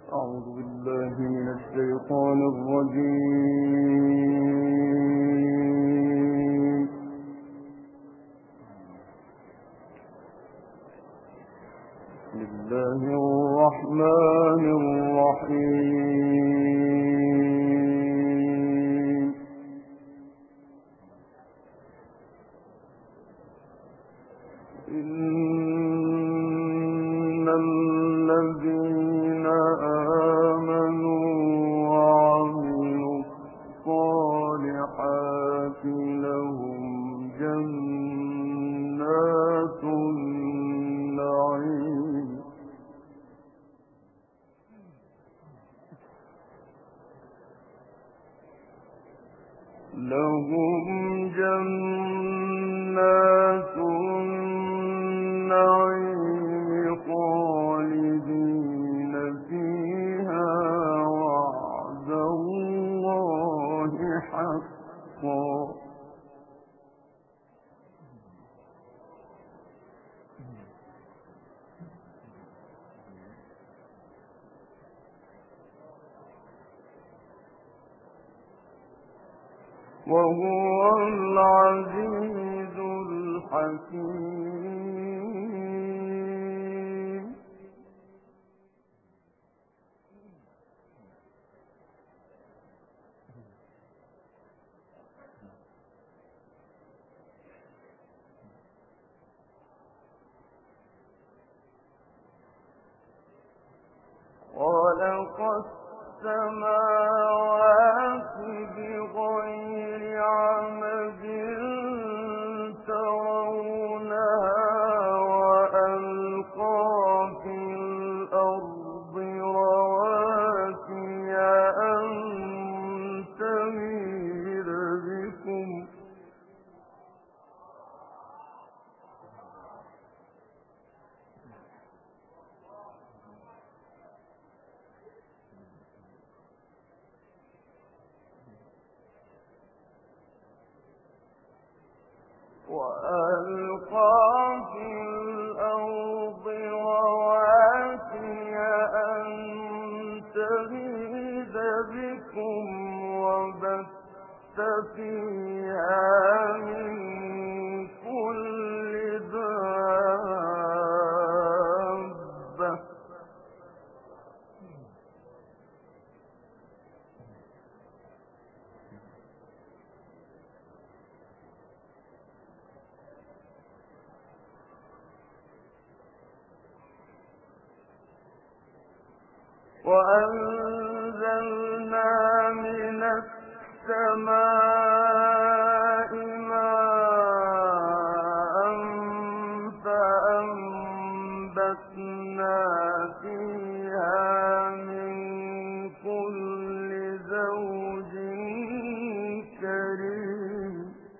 أعوذ بالله من الشيطان الرجيم. بسم الله الرحمن الرحيم. إن الذين آمنوا وعملوا الصالحات لهم جنات النعيم خالدين فيها وعد الله حقا وهو العزيز الحكيم. خلق السماوات بغير عمد ترونها وألقى في الأرض رواسي أن تميد بكم وألقى في الأرض رواسي أن تميد بكم وبث فيها من كل دابة وأنزلنا من السماء ماء فأنبتنا فيها من كل زوج كريم.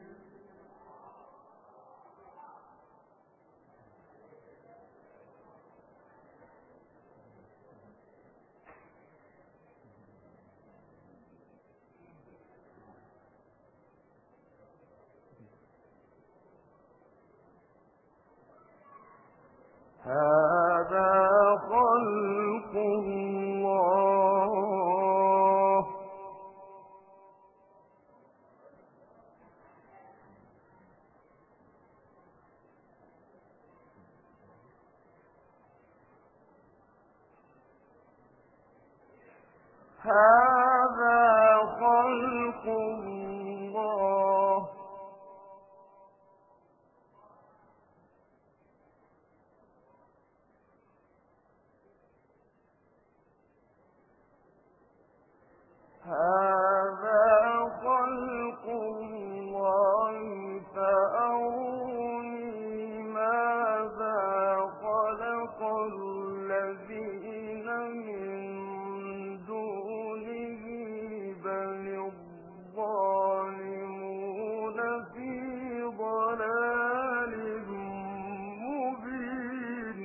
هذا خلق الله فأروني ماذا خلق الذين من دونه بل الظالمون في ضلال مبين.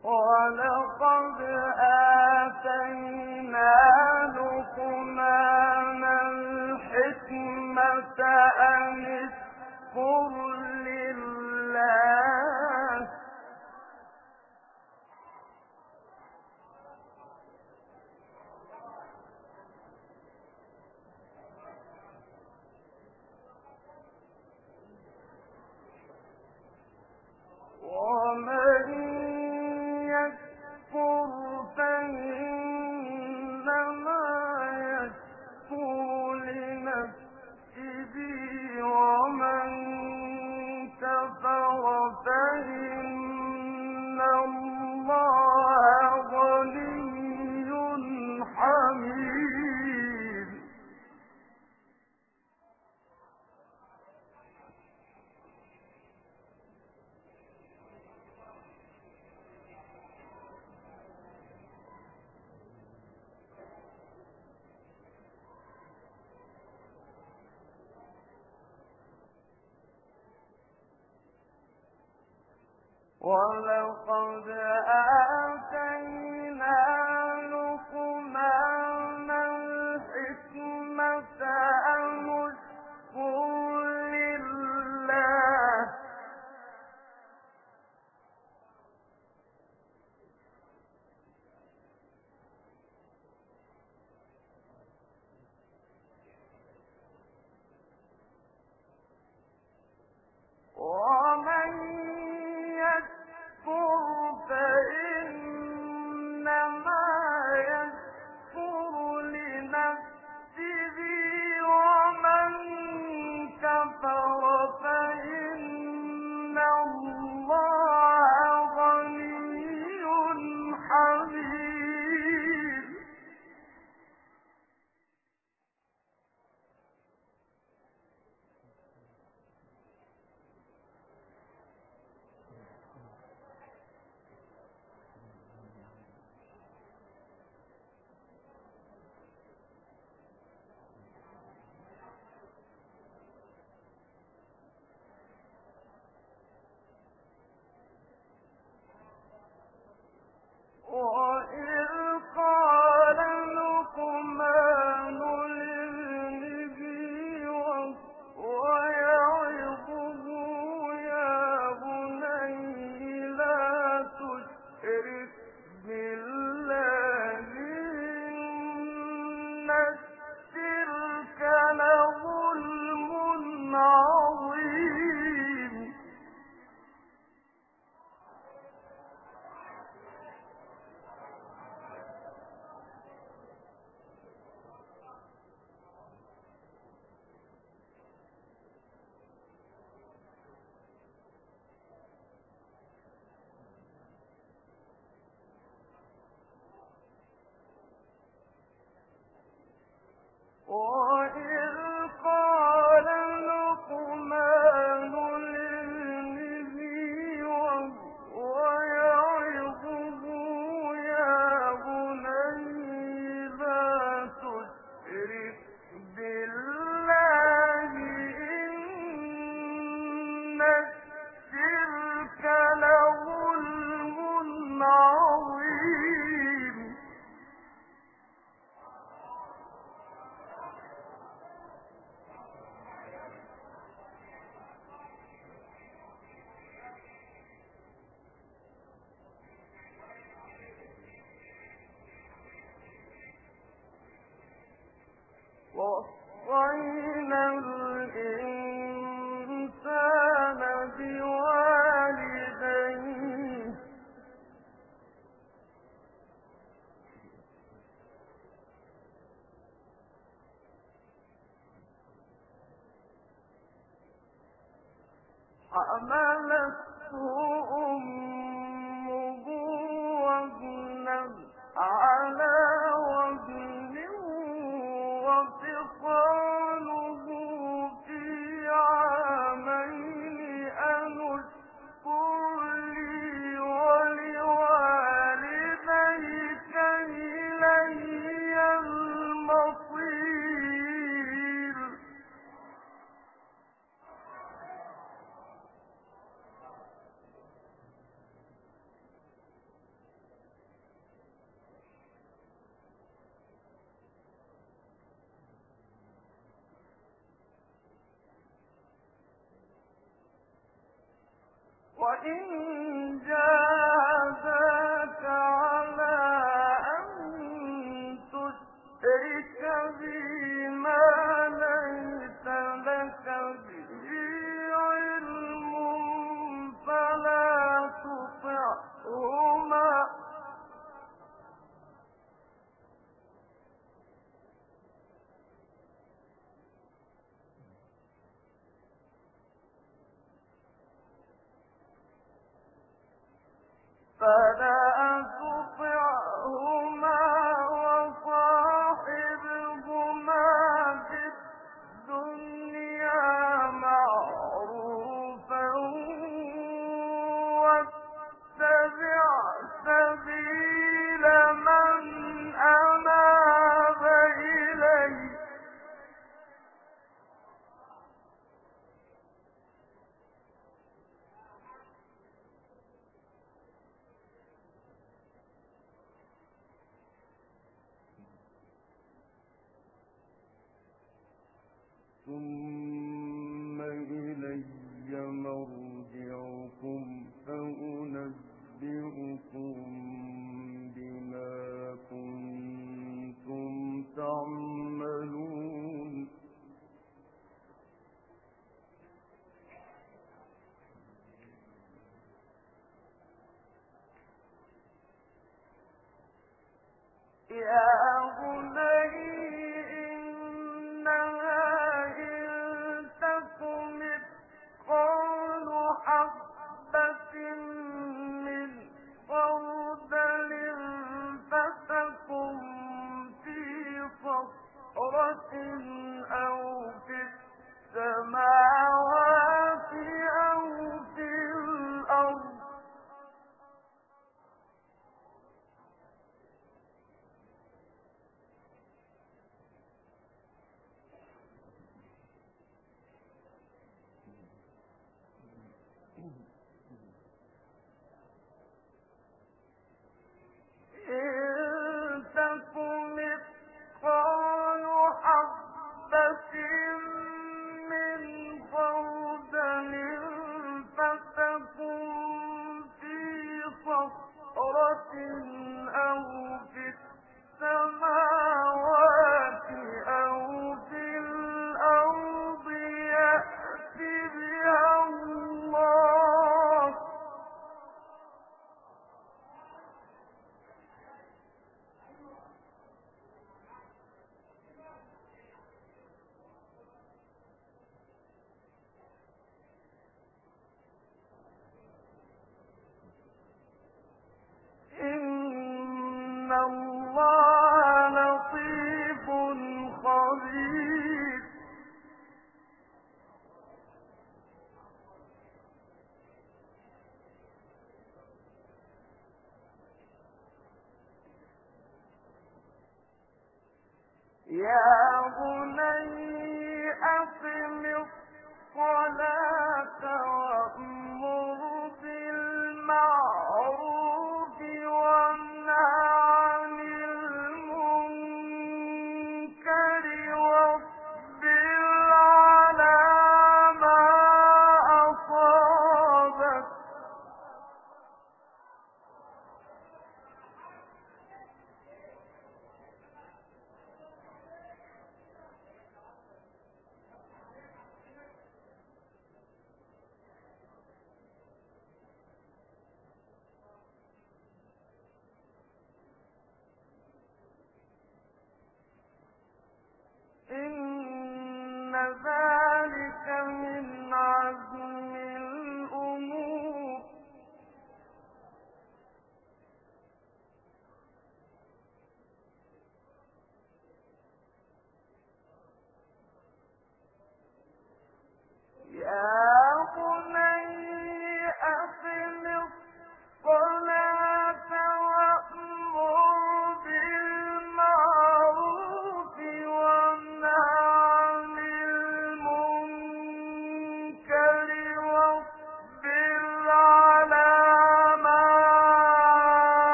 ولقد آتينا لقمان الحكمة أن اشكر لله ومن يكفر فإنما يكفر لنفسه ومن كفر فإن الله غني حميد ولقد آتينا لقمان الحكمة أن اشكر لله ومن يكفر فإنما يكفر لنفسه ومن كفر فإن الله غني حميد وإذ قال لقمان لابنه وهو يعظه يا بني لا تشرك بالله إن الشرك لظلم عظيم وإذ قال لقمان لابنه وهو يعظه يا بني لا تشرك بالله إن الشرك لظلم عظيم وصينا الإنسان بوالديه حملته أمه وهنا على وهن وفصاله في عامين أن اشكر لي ولوالديك إلي المصير. ثم إلي مرجعكم فأنبئكم بما كنتم تعملون يا بني إنها إن تك مثقال حبة من خردل فتكن في صخرة أو في السماوات أو في الأرض إن تك مثقال حبة من خردل فتكن في صخرة أو في السماوات أو في الأرض يأت بها الله إن الله لطيف خبير يا بني أقم الصلاة وأمر بالمعروف وانه عن المنكر واصبر على ما أصابك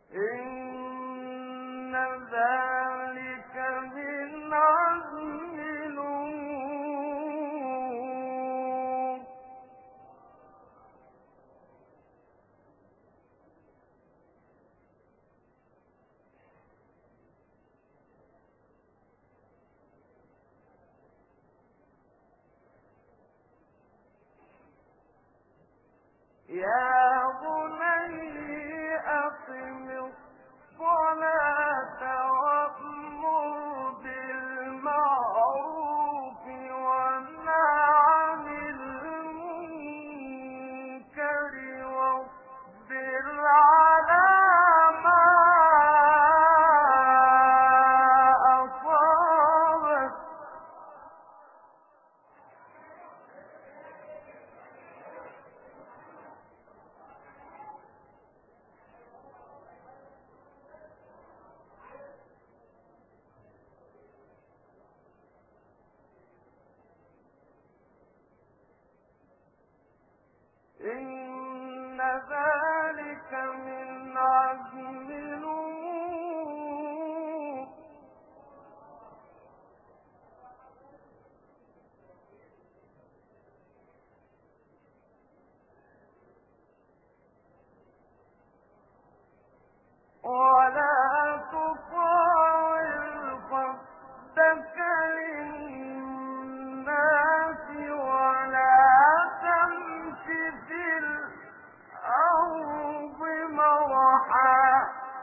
إن ذلك من عزم الأمور يا بني أقم الصلاة وأمر بالمعروف وانه عن المنكر واصبر على ما أصابك إن ذلك من عزم الأمور ولا تصاعر خدك للناس ولا تمش في الأرض مرحا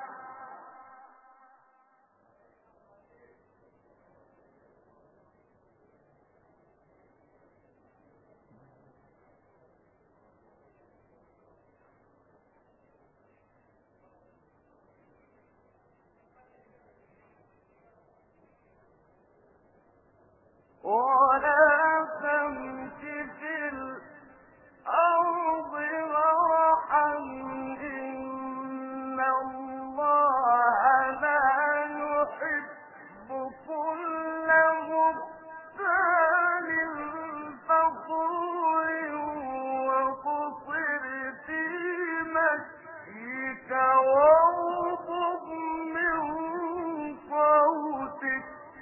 ولا تمش في الأرض مرحا إن الله لا يحب كل مختال فخور وقصر في مشيك واغضض من صوتك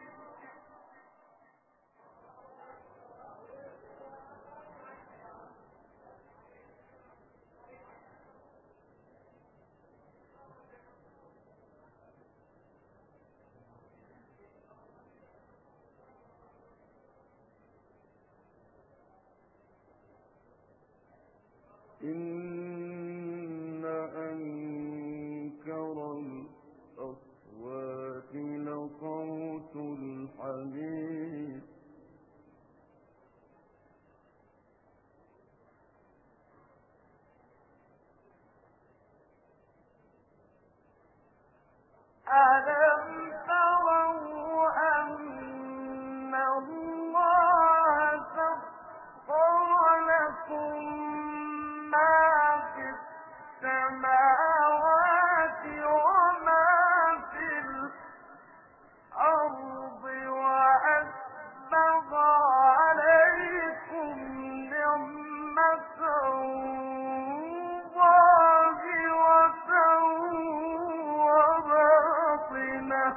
إن أنكر الأصوات لصوت الحمير ألم تروا أن الله سخر لكم ما في السماوات وما في الأرض وأسبغ عليكم نعمته ظاهرة وباطنة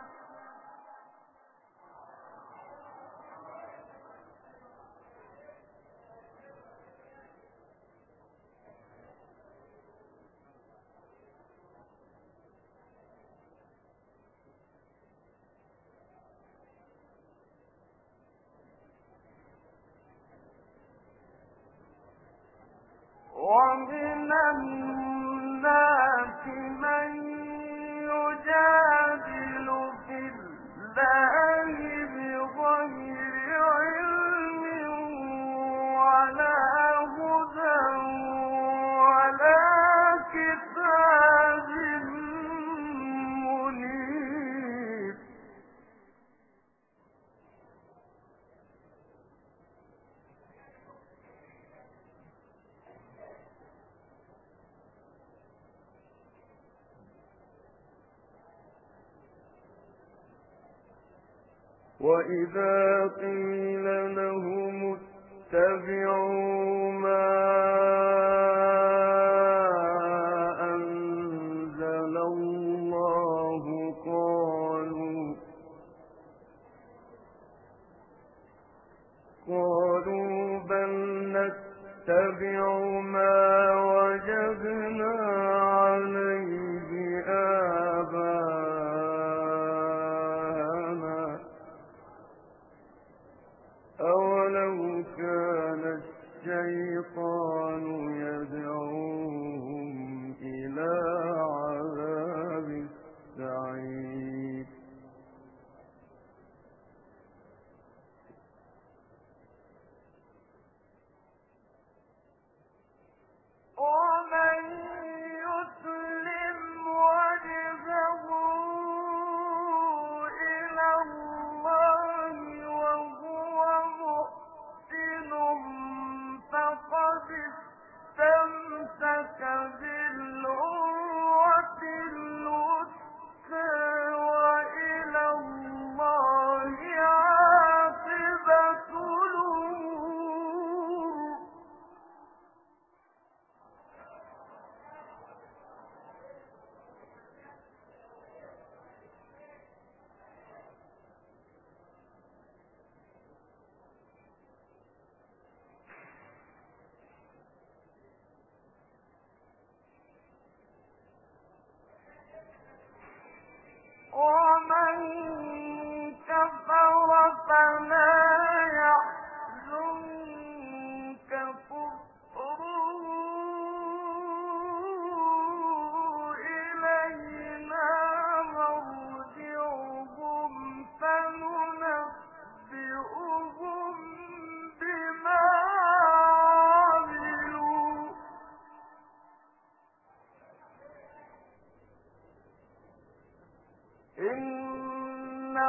ومن الناس من يجادل في الله بغير علم ولا هدى ولا كتاب منير وإذا قيل لهم اتبعوا ما أنزل الله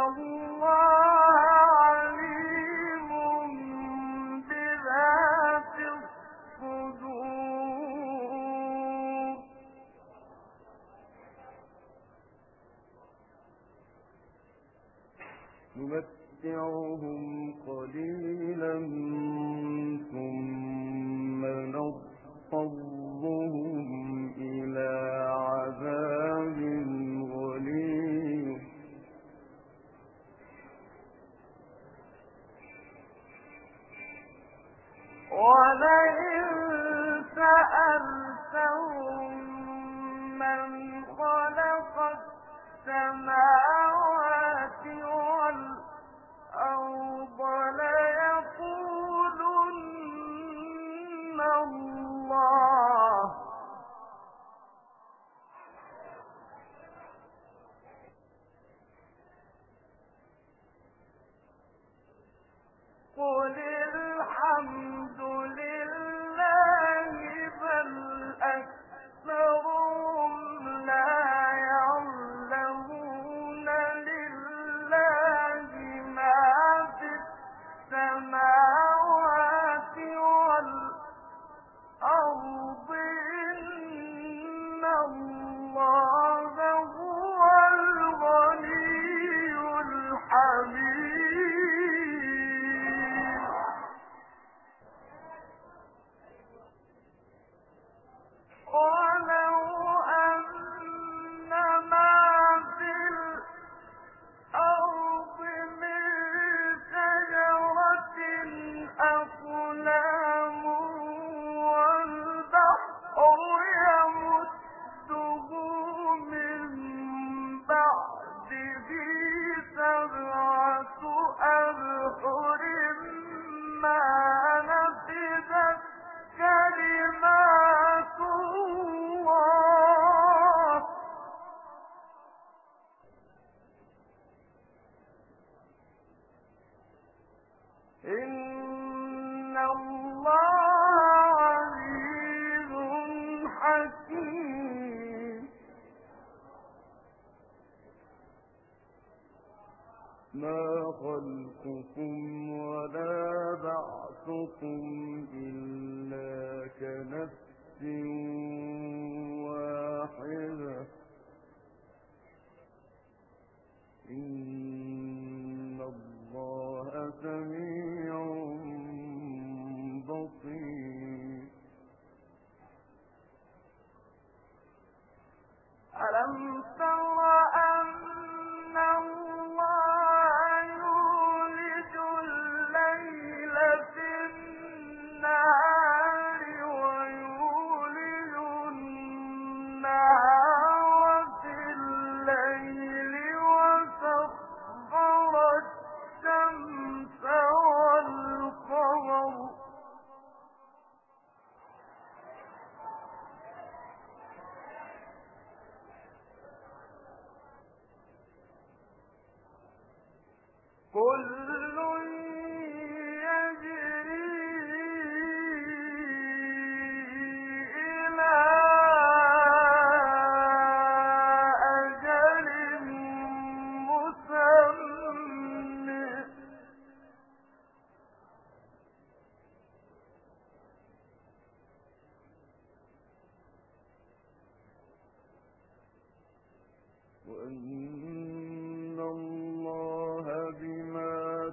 الله عليم بذات الصدور نمتعهم قليلا ثم نضطرهم إلى عذاب غليظ ولئن سألتهم من خلق السماوات والأرض ليقولن الله قل الحمد لله بل أكثرهم لا يعلمون لله ما في السماوات والأرض إن الله هو الغني الحميد ولو أن ما في الأرض من شجرة أقلام والبحر يمده من بعده 7 أبحر ما نفدت كلمات الله إن الله عزيز حكيم ما خلقكم ولا بعثكم إلا كنفس واحدة إن الله سميع بصير ألم تر أن الله يولج الليل في النهار ويولج النهار في الليل وسخر الشمس والقمر كل يجري إلى أجل مسمى وأن الله بما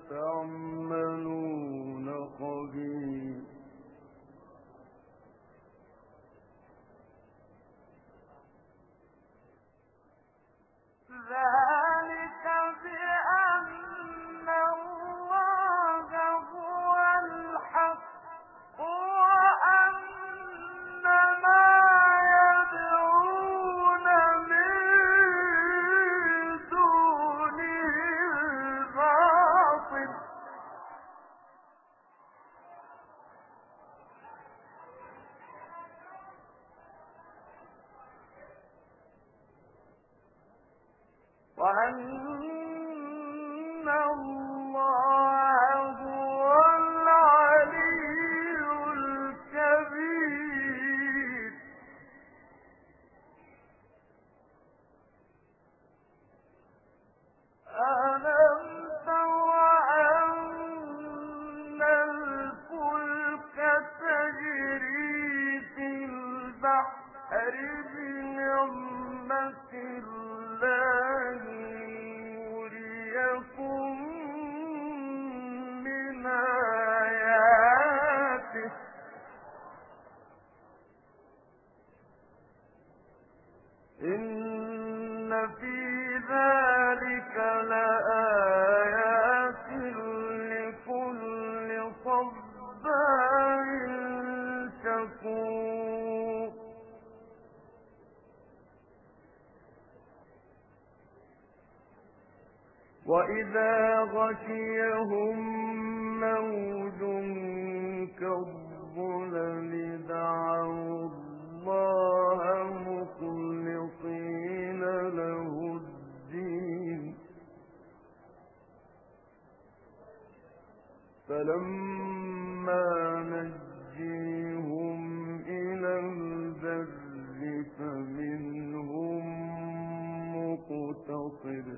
يُرِيكُم مِّنْ آيَاتِهِ إِنَّ فِي ذَلِكَ لَآيَاتٍ لِكُلِّ صَبَّارٍ شَكُورٍ وَإِذَا غَشِيَهُم مَّوْجٌ كَالظُّلَلِ دَعَوُا اللَّهَ مُخْلِصِينَ لَهُ الدِّينَ فَلَمَّا نَجَّيْهُمْ إِلَى الْبَرِّ فَمِنْهُم مُّقْتَصِدٌ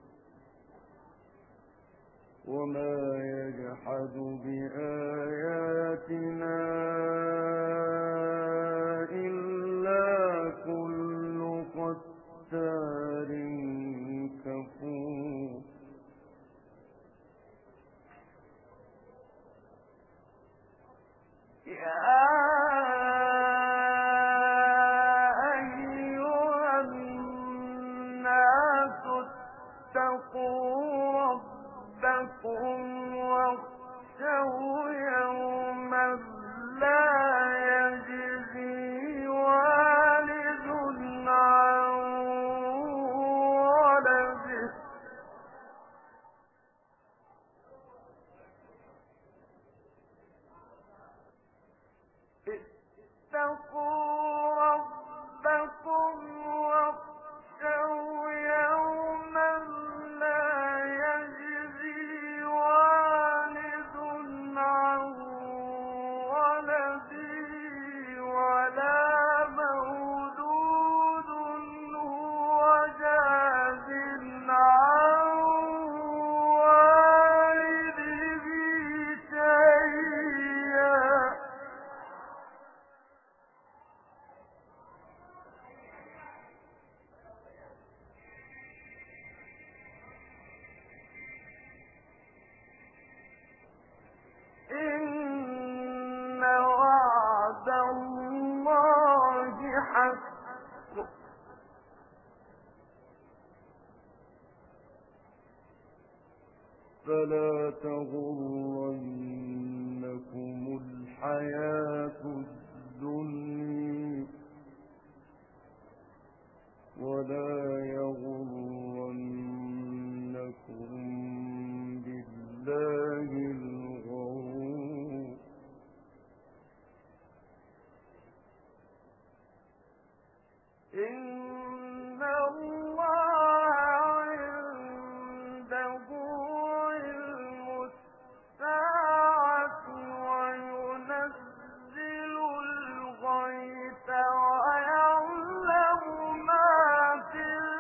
وَمَا يَجْحَدُ بِآيَاتِنَا إِلَّا كُلُّ خَتَّارٍ كَفُورٍ يَا أَيُّهَا النَّاسُ اتَّقُوا رَبَّكُمْ وَاخْشَوْا يَوْمًا لَّا يَجْزِي وَالِدٌ عَن وَلَدِهِ اتقوا ربكم واخشوا يوما لا يجزي والد عن ولده ولا مولود هو جاز عن والده شيئا إن وعد الله حق فلا تغرنكم الحياة الدنيا ولا يغرنكم بالله الغرور إن الله عنده علم الساعة وينزل الغيث ويعلم ما في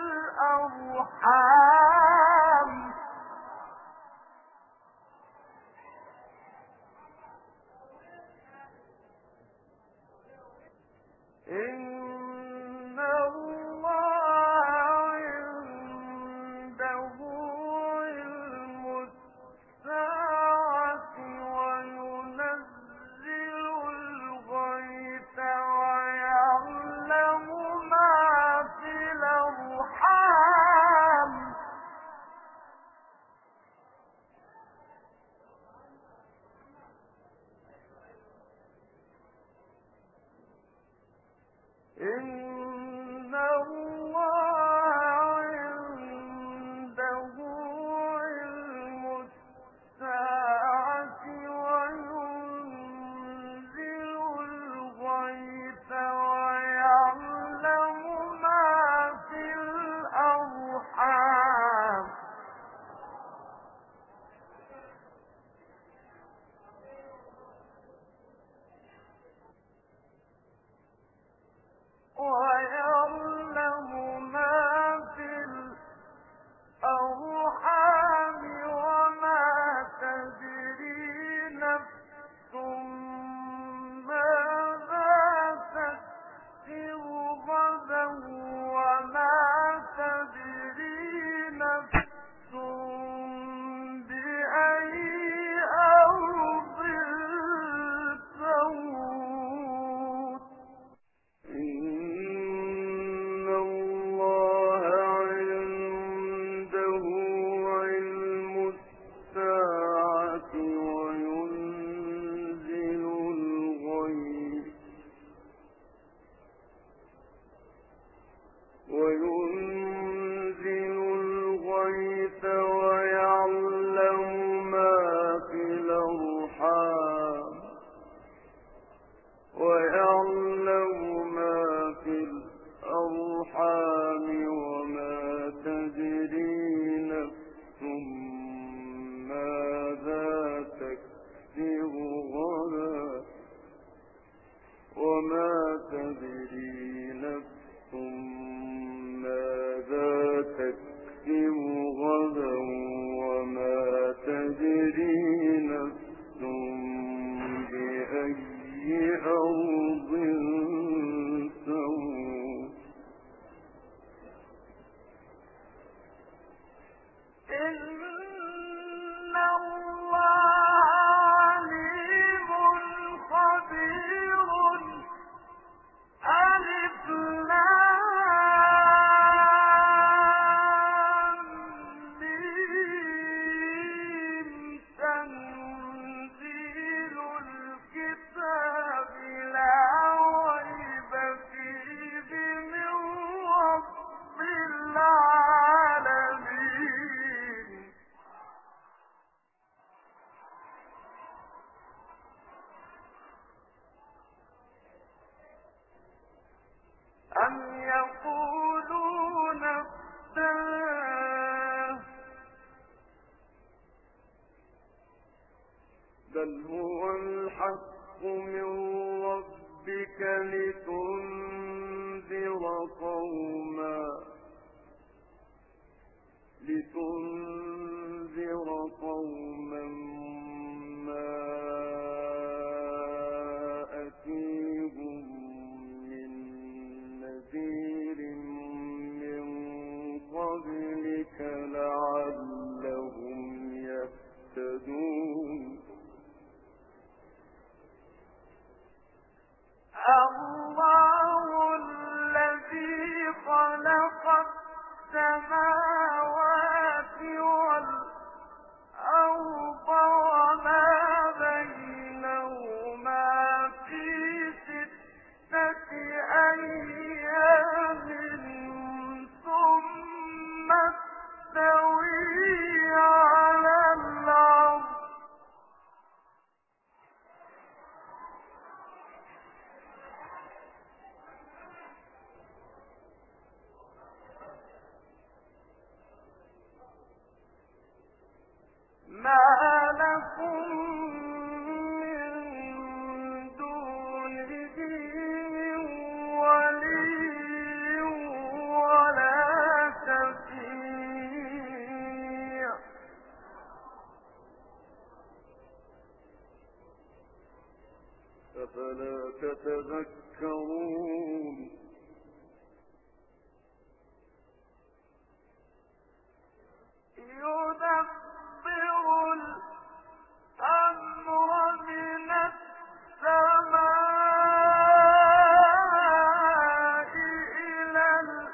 بل هو الحق من ربك لتنذر قوما ما أتيهم من نذير من قبلك لعلهم يهتدون. الله الذي خلق السماوات والأرض وما بينهما في 6 أيام ثم استوى على العرش ما لكم من دونه من ولي ولا شفيع أفلا تتذكرون. يدبر الأمر من السماء إلى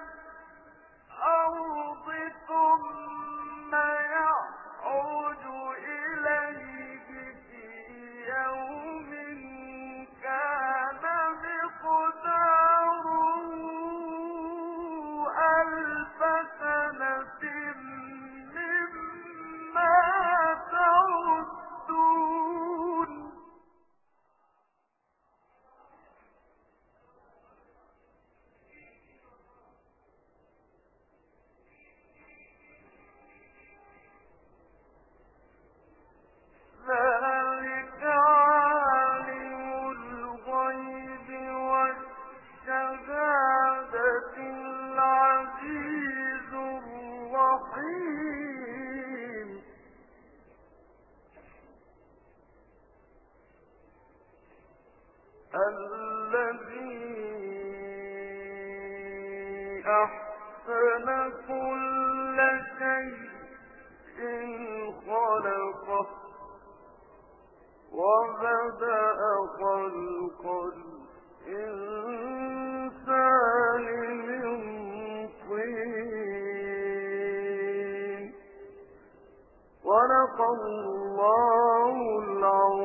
الأرض ثم يعرج إليه في يوم كان مقداره 1000 سنة مما تعدون. ذلك عالم الغيب والشهادة العزيز الرحيم. الذي أحسن كل شيء خلقه وبدأ خلق الإنسان من طين. صدق الله العظيم.